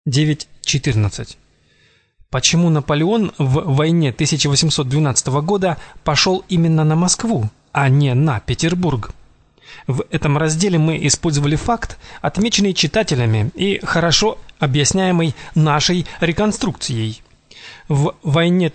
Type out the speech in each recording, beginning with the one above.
9.14. Почему Наполеон в войне 1812 года пошел именно на Москву, а не на Петербург? В этом разделе мы использовали факт, отмеченный читателями и хорошо объясняемый нашей реконструкцией. В войне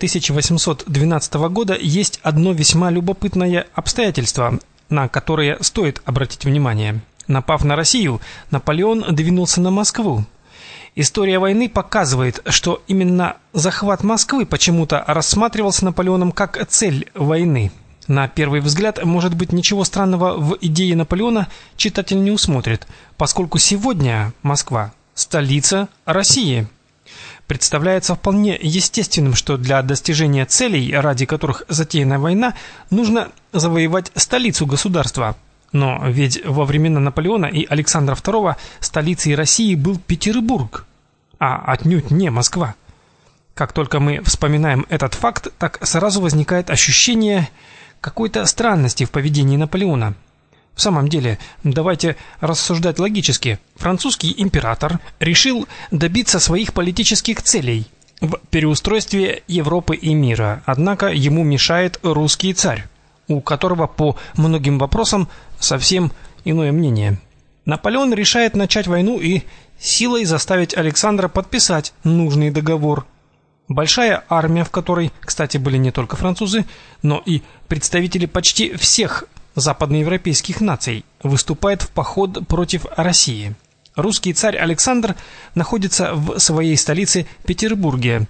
1812 года есть одно весьма любопытное обстоятельство, на которое стоит обратить внимание. Напав на Россию, Наполеон двинулся на Москву. История войны показывает, что именно захват Москвы почему-то рассматривался Наполеоном как цель войны. На первый взгляд, может быть, ничего странного в идее Наполеона читатель не усмотрит, поскольку сегодня Москва – столица России. Представляется вполне естественным, что для достижения целей, ради которых затеяна война, нужно завоевать столицу государства. Но ведь во времена Наполеона и Александра II столицей России был Петербург, а отнюдь не Москва. Как только мы вспоминаем этот факт, так сразу возникает ощущение какой-то странности в поведении Наполеона. В самом деле, давайте рассуждать логически. Французский император решил добиться своих политических целей в переустройстве Европы и мира, однако ему мешает русский царь, у которого по многим вопросам совсем иное мнение. Наполеон решает начать войну и силой заставить Александра подписать нужный договор. Большая армия, в которой, кстати, были не только французы, но и представители почти всех западноевропейских наций, выступает в поход против России. Русский царь Александр находится в своей столице Петербурге.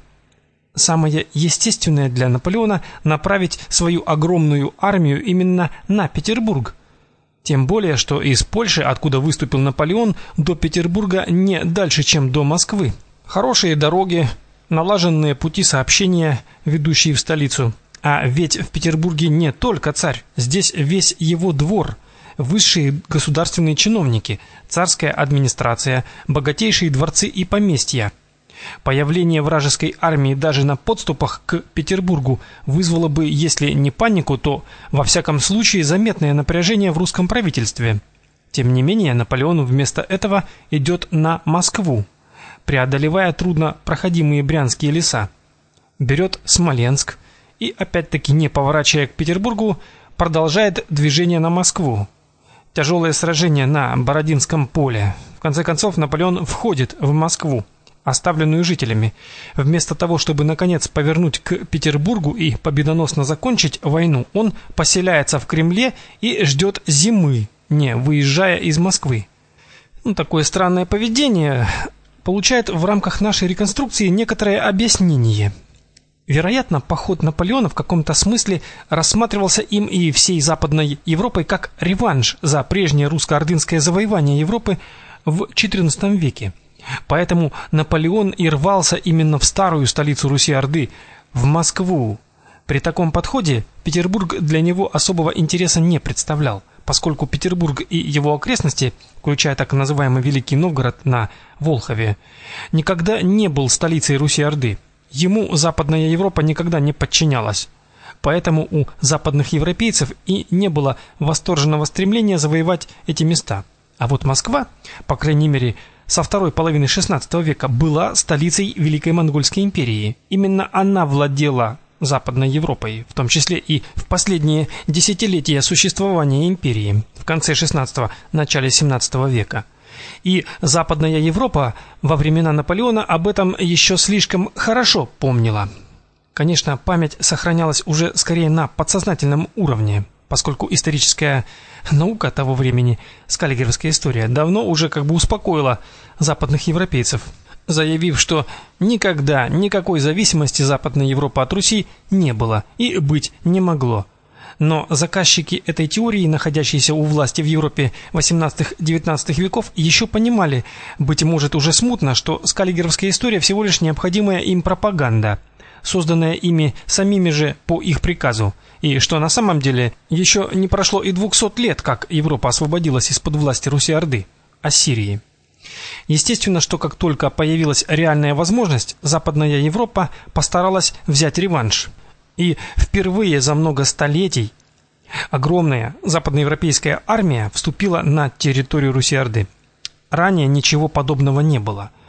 Самое естественное для Наполеона направить свою огромную армию именно на Петербург. Тем более, что из Польши, откуда выступил Наполеон, до Петербурга не дальше, чем до Москвы. Хорошие дороги, налаженные пути сообщения, ведущие в столицу. А ведь в Петербурге не только царь, здесь весь его двор, высшие государственные чиновники, царская администрация, богатейшие дворцы и поместья. Появление вражеской армии даже на подступах к Петербургу вызвало бы, если не панику, то, во всяком случае, заметное напряжение в русском правительстве. Тем не менее, Наполеон вместо этого идет на Москву, преодолевая труднопроходимые брянские леса. Берет Смоленск и, опять-таки не поворачивая к Петербургу, продолжает движение на Москву. Тяжелое сражение на Бородинском поле. В конце концов, Наполеон входит в Москву, оставленную жителями. Вместо того, чтобы наконец повернуть к Петербургу и победоносно закончить войну, он поселяется в Кремле и ждет зимы, не выезжая из Москвы. Такое странное поведение получает в рамках нашей реконструкции некоторое объяснение. Вероятно, поход Наполеона в каком-то смысле рассматривался им и всей Западной Европой как реванш за прежнее русско-ордынское завоевание Европы в XIV веке. Поэтому Наполеон и рвался именно в старую столицу Руси-Орды, в Москву. При таком подходе Петербург для него особого интереса не представлял, поскольку Петербург и его окрестности, включая так называемый Великий Новгород на Волхове, никогда не был столицей Руси-Орды. Ему Западная Европа никогда не подчинялась. Поэтому у западных европейцев и не было восторженного стремления завоевать эти места. А вот Москва, по крайней мере, со второй половины XVI века была столицей Великой Монгольской империи. Именно она владела Западной Европой, в том числе и в последние десятилетия существования империи, в конце XVI – начале XVII века. И Западная Европа во времена Наполеона об этом еще слишком хорошо помнила. Конечно, память сохранялась уже скорее на подсознательном уровне, поскольку историческая наука того времени, скаллигеровская история, давно уже успокоила западных европейцев, заявив, что никогда никакой зависимости Западной Европы от Руси не было и быть не могло. Но заказчики этой теории, находящиеся у власти в Европе XVIII-XIX веков, еще понимали, быть может уже смутно, что скаллигеровская история всего лишь необходимая им пропаганда, созданная ими самими же по их приказу, и что на самом деле еще не прошло и 200 лет, как Европа освободилась из-под власти Руси-Орды, Ассирии. Естественно, что как только появилась реальная возможность, Западная Европа постаралась взять реванш. И впервые за много столетий огромная западноевропейская армия вступила на территорию Руси-Орды. Ранее ничего подобного не было.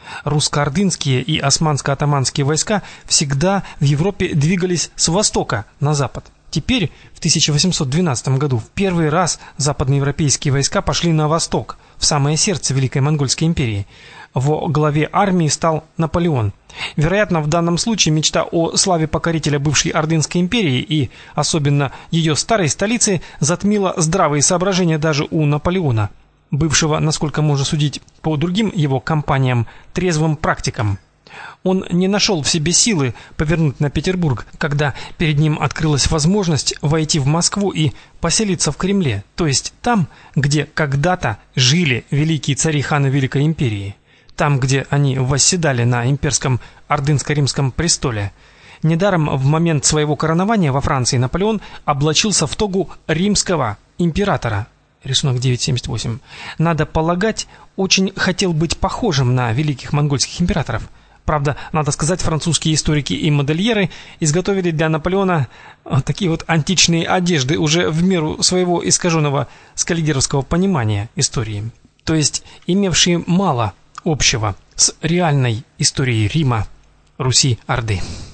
Русско-ордынские и османско-атаманские войска всегда в Европе двигались с востока на запад. Теперь, в 1812 году, в первый раз западноевропейские войска пошли на восток, в самое сердце Великой Монгольской империи. Во главе армии стал Наполеон. Вероятно, в данном случае мечта о славе покорителя бывшей Ордынской империи и особенно ее старой столицы затмила здравые соображения даже у Наполеона, бывшего, насколько можно судить по другим его кампаниям, трезвым практиком. Он не нашел в себе силы повернуть на Петербург, когда перед ним открылась возможность войти в Москву и поселиться в Кремле, то есть там, где когда-то жили великие цари-ханы Великой империи, там, где они восседали на имперском ордынско-римском престоле. Недаром в момент своего коронования во Франции Наполеон облачился в тогу римского императора. Рисунок 9.78. Надо полагать, очень хотел быть похожим на великих монгольских императоров. Правда, надо сказать, французские историки и модельеры изготовили для Наполеона такие вот античные одежды уже в меру своего искаженного скальдеровского понимания истории, то есть имевшие мало общего с реальной историей Рима, Руси, Орды.